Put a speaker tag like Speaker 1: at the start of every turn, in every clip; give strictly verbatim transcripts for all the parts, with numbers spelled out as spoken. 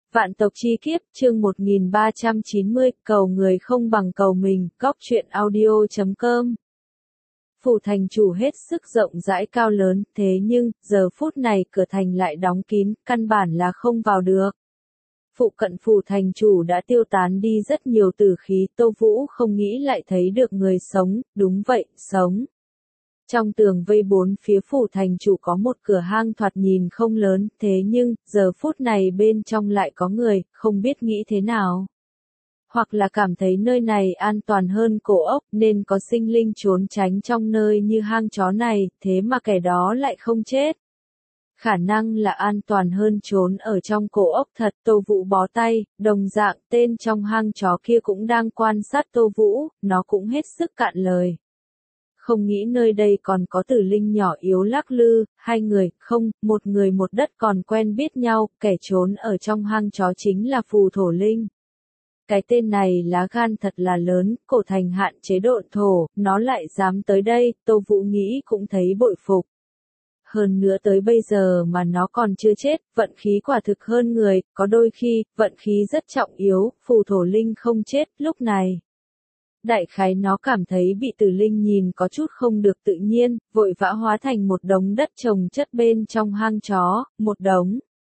Speaker 1: Vạn tộc chi kiếp, chương một nghìn ba trăm chín mươi, cầu người không bằng cầu mình, góc truyện audio chấm com. Phủ thành chủ hết sức rộng rãi cao lớn, thế nhưng, giờ phút này cửa thành lại đóng kín, căn bản là không vào được. Phụ cận phủ thành chủ đã tiêu tán đi rất nhiều tử khí, Tô Vũ không nghĩ lại thấy được người sống, đúng vậy, sống. Trong tường vây bốn phía phủ thành chủ có một cửa hang thoạt nhìn không lớn, thế nhưng, giờ phút này bên trong lại có người, không biết nghĩ thế nào. Hoặc là cảm thấy nơi này an toàn hơn cổ ốc nên có sinh linh trốn tránh trong nơi như hang chó này, thế mà kẻ đó lại không chết. Khả năng là an toàn hơn trốn ở trong cổ ốc thật. Tô Vũ bó tay, đồng dạng tên trong hang chó kia cũng đang quan sát Tô Vũ, nó cũng hết sức cạn lời. Không nghĩ nơi đây còn có tử linh nhỏ yếu lắc lư, hai người, không, một người một đất còn quen biết nhau, kẻ trốn ở trong hang chó chính là phù thổ linh. Cái tên này lá gan thật là lớn, cổ thành hạn chế độn thổ, nó lại dám tới đây, Tô Vũ nghĩ cũng thấy bội phục. Hơn nữa tới bây giờ mà nó còn chưa chết, vận khí quả thực hơn người, có đôi khi, vận khí rất trọng yếu, phù thổ linh không chết, lúc này. Đại khái nó cảm thấy bị tử linh nhìn có chút không được tự nhiên, vội vã hóa thành một đống đất trồng chất bên trong hang chó, một đống.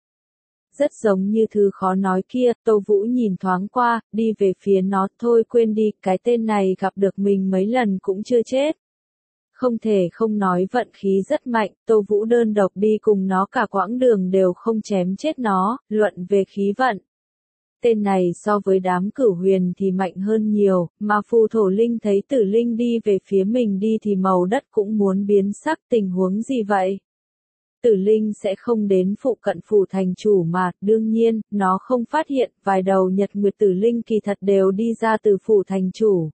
Speaker 1: Rất giống như thứ khó nói kia, Tô Vũ nhìn thoáng qua, đi về phía nó, thôi quên đi, cái tên này gặp được mình mấy lần cũng chưa chết. Không thể không nói vận khí rất mạnh, Tô Vũ đơn độc đi cùng nó cả quãng đường đều không chém chết nó, luận về khí vận. Tên này so với đám cửu huyền thì mạnh hơn nhiều, mà phù thổ linh thấy tử linh đi về phía mình đi thì màu đất cũng muốn biến sắc, tình huống gì vậy? Tử linh sẽ không đến phụ cận phủ thành chủ mà, đương nhiên, nó không phát hiện, vài đầu nhật nguyệt tử linh kỳ thật đều đi ra từ phủ thành chủ.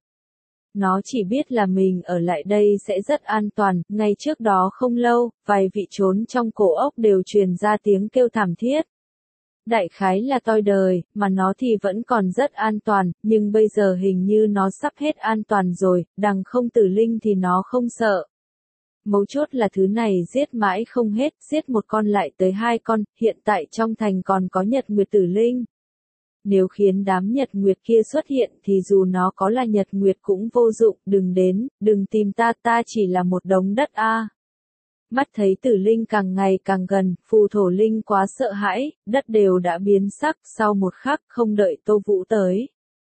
Speaker 1: Nó chỉ biết là mình ở lại đây sẽ rất an toàn, ngay trước đó không lâu, vài vị trốn trong cổ ốc đều truyền ra tiếng kêu thảm thiết. Đại khái là toi đời, mà nó thì vẫn còn rất an toàn, nhưng bây giờ hình như nó sắp hết an toàn rồi, đằng không tử linh thì nó không sợ. Mấu chốt là thứ này giết mãi không hết, giết một con lại tới hai con, hiện tại trong thành còn có nhật nguyệt tử linh. Nếu khiến đám nhật nguyệt kia xuất hiện thì dù nó có là nhật nguyệt cũng vô dụng, đừng đến, đừng tìm ta, ta chỉ là một đống đất a. Mắt thấy tử linh càng ngày càng gần, phù thổ linh quá sợ hãi, đất đều đã biến sắc, sau một khắc không đợi Tô Vũ tới.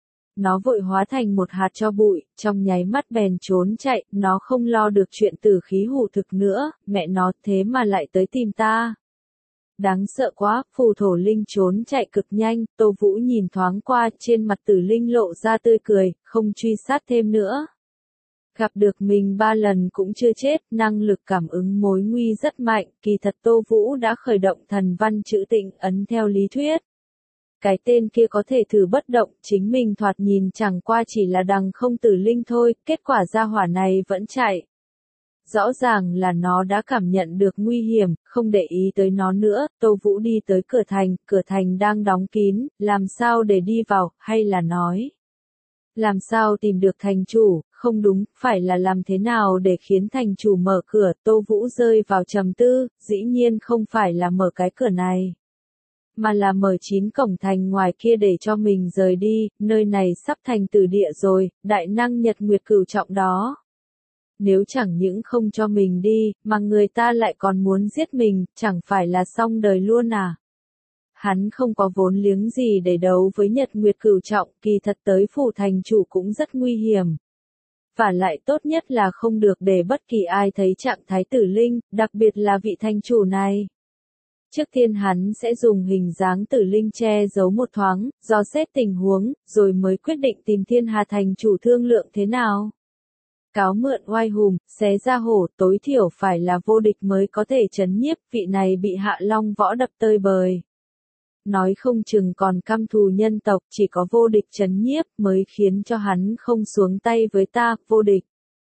Speaker 1: Nó vội hóa thành một hạt tro bụi, trong nháy mắt bèn trốn chạy, nó không lo được chuyện tử khí hủ thực nữa, mẹ nó thế mà lại tới tìm ta. Đáng sợ quá, phù thổ linh trốn chạy cực nhanh, Tô Vũ nhìn thoáng qua, trên mặt tử linh lộ ra tươi cười, không truy sát thêm nữa. Gặp được mình ba lần cũng chưa chết, năng lực cảm ứng mối nguy rất mạnh, kỳ thật Tô Vũ đã khởi động thần văn chữ tịnh ấn theo lý thuyết. Cái tên kia có thể thử bất động, chính mình thoạt nhìn chẳng qua chỉ là đằng không tử linh thôi, kết quả ra hỏa này vẫn chạy. Rõ ràng là nó đã cảm nhận được nguy hiểm, không để ý tới nó nữa, Tô Vũ đi tới cửa thành, cửa thành đang đóng kín, làm sao để đi vào, hay là nói. Làm sao tìm được thành chủ, không đúng, phải là làm thế nào để khiến thành chủ mở cửa, Tô Vũ rơi vào trầm tư, dĩ nhiên không phải là mở cái cửa này. Mà là mở chín cổng thành ngoài kia để cho mình rời đi, nơi này sắp thành tử địa rồi, đại năng nhật nguyệt cửu trọng đó. Nếu chẳng những không cho mình đi, mà người ta lại còn muốn giết mình, chẳng phải là xong đời luôn à? Hắn không có vốn liếng gì để đấu với nhật nguyệt cửu trọng, kỳ thật tới phủ thành chủ cũng rất nguy hiểm. Và lại tốt nhất là không được để bất kỳ ai thấy trạng thái tử linh, đặc biệt là vị thành chủ này. Trước tiên hắn sẽ dùng hình dáng tử linh che giấu một thoáng, dò xét tình huống, rồi mới quyết định tìm thiên hà thành chủ thương lượng thế nào. Cáo mượn oai hùng, xé ra hổ, tối thiểu phải là vô địch mới có thể trấn nhiếp, vị này bị hạ long võ đập tơi bời. Nói không chừng còn căm thù nhân tộc, chỉ có vô địch trấn nhiếp mới khiến cho hắn không xuống tay với ta, vô địch.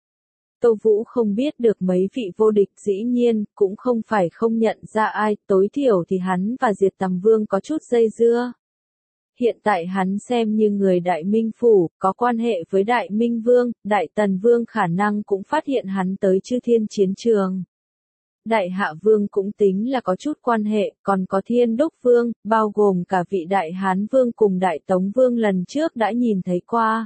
Speaker 1: Tô Vũ không biết được mấy vị vô địch, dĩ nhiên, cũng không phải không nhận ra ai, tối thiểu thì hắn và Diệt Tầm Vương có chút dây dưa. Hiện tại hắn xem như người Đại Minh Phủ, có quan hệ với Đại Minh Vương, Đại Tần Vương khả năng cũng phát hiện hắn tới Chư Thiên chiến trường. Đại Hạ Vương cũng tính là có chút quan hệ, còn có Thiên Đúc Vương, bao gồm cả vị Đại Hán Vương cùng Đại Tống Vương lần trước đã nhìn thấy qua.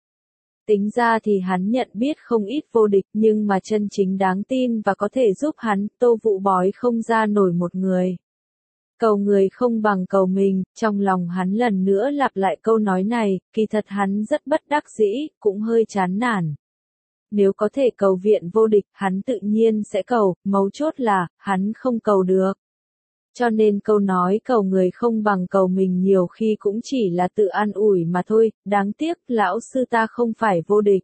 Speaker 1: Tính ra thì hắn nhận biết không ít vô địch, nhưng mà chân chính đáng tin và có thể giúp hắn, Tô Vũ bói không ra nổi một người. Cầu người không bằng cầu mình, trong lòng hắn lần nữa lặp lại câu nói này, kỳ thật hắn rất bất đắc dĩ, cũng hơi chán nản. Nếu có thể cầu viện vô địch, hắn tự nhiên sẽ cầu, mấu chốt là, hắn không cầu được. Cho nên câu nói cầu người không bằng cầu mình nhiều khi cũng chỉ là tự an ủi mà thôi, đáng tiếc, lão sư ta không phải vô địch.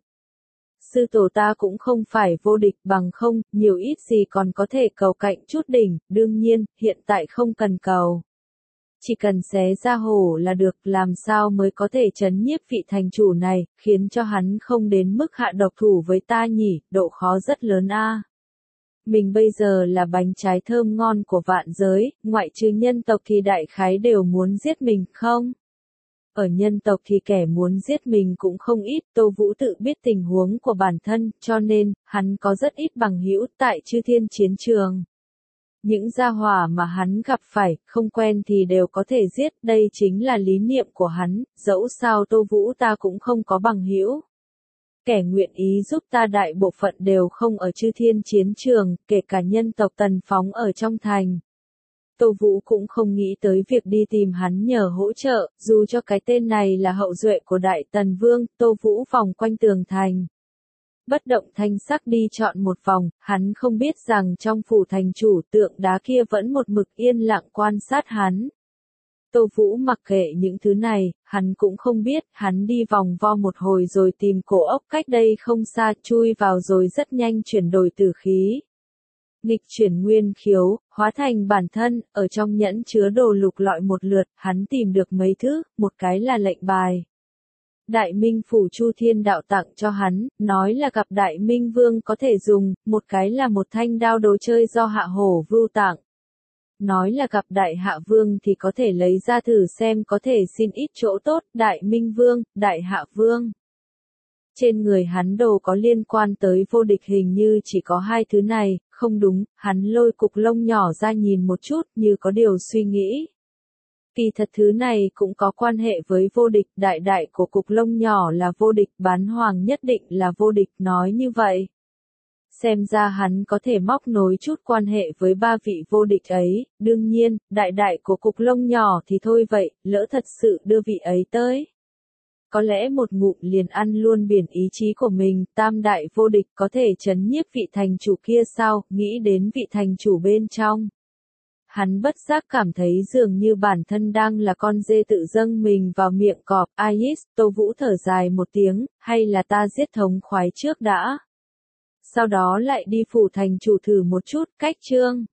Speaker 1: Sư tổ ta cũng không phải vô địch bằng không, nhiều ít gì còn có thể cầu cạnh chút đỉnh, đương nhiên, hiện tại không cần cầu. Chỉ cần xé ra hổ là được, làm sao mới có thể trấn nhiếp vị thành chủ này, khiến cho hắn không đến mức hạ độc thủ với ta nhỉ, độ khó rất lớn a. Mình bây giờ là bánh trái thơm ngon của vạn giới, ngoại trừ nhân tộc thì đại khái đều muốn giết mình không? Ở nhân tộc thì kẻ muốn giết mình cũng không ít, Tô Vũ tự biết tình huống của bản thân, cho nên, hắn có rất ít bằng hữu tại chư thiên chiến trường. Những gia hỏa mà hắn gặp phải, không quen thì đều có thể giết, đây chính là lý niệm của hắn, dẫu sao Tô Vũ ta cũng không có bằng hữu. Kẻ nguyện ý giúp ta đại bộ phận đều không ở chư thiên chiến trường, kể cả nhân tộc Tần Phóng ở trong thành. Tô Vũ cũng không nghĩ tới việc đi tìm hắn nhờ hỗ trợ, dù cho cái tên này là hậu duệ của Đại Tần Vương, Tô Vũ vòng quanh tường thành. Bất động thanh sắc đi chọn một vòng, hắn không biết rằng trong phủ thành chủ tượng đá kia vẫn một mực yên lặng quan sát hắn. Tô Vũ mặc kệ những thứ này, hắn cũng không biết, hắn đi vòng vo một hồi rồi tìm cổ ốc cách đây không xa, chui vào rồi rất nhanh chuyển đổi tử khí. Nghịch chuyển nguyên khiếu, hóa thành bản thân, ở trong nhẫn chứa đồ lục lọi một lượt, hắn tìm được mấy thứ, một cái là lệnh bài. Đại Minh Phủ Chu Thiên Đạo tặng cho hắn, nói là gặp Đại Minh Vương có thể dùng, một cái là một thanh đao đồ chơi do Hạ Hổ Vưu tặng. Nói là gặp Đại Hạ Vương thì có thể lấy ra thử xem có thể xin ít chỗ tốt, Đại Minh Vương, Đại Hạ Vương. Trên người hắn đồ có liên quan tới vô địch hình như chỉ có hai thứ này, không đúng, hắn lôi cục lông nhỏ ra nhìn một chút như có điều suy nghĩ. Kỳ thật thứ này cũng có quan hệ với vô địch, đại đại của cục lông nhỏ là vô địch, bán hoàng nhất định là vô địch, nói như vậy. Xem ra hắn có thể móc nối chút quan hệ với ba vị vô địch ấy, đương nhiên, đại đại của cục lông nhỏ thì thôi vậy, lỡ thật sự đưa vị ấy tới. Có lẽ một ngụm liền ăn luôn biển ý chí của mình, tam đại vô địch có thể trấn nhiếp vị thành chủ kia sao, nghĩ đến vị thành chủ bên trong. Hắn bất giác cảm thấy dường như bản thân đang là con dê tự dâng mình vào miệng cọp, Ais, Tô Vũ thở dài một tiếng, hay là ta giết thống khoái trước đã. Sau đó lại đi phủ thành chủ thử một chút, cách chương.